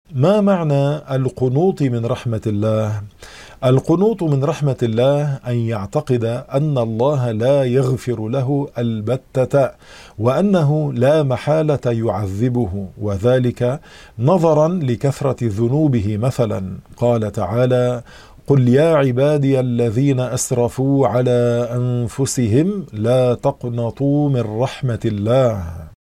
ما معنى القنوط من رحمة الله؟ القنوط من رحمة الله أن يعتقد أن الله لا يغفر له البتة، وأنه لا محالة يعذبه، وذلك نظرا لكثرة ذنوبه. مثلا قال تعالى: قل يا عبادي الذين أسرفوا على أنفسهم لا تقنطوا من رحمة الله.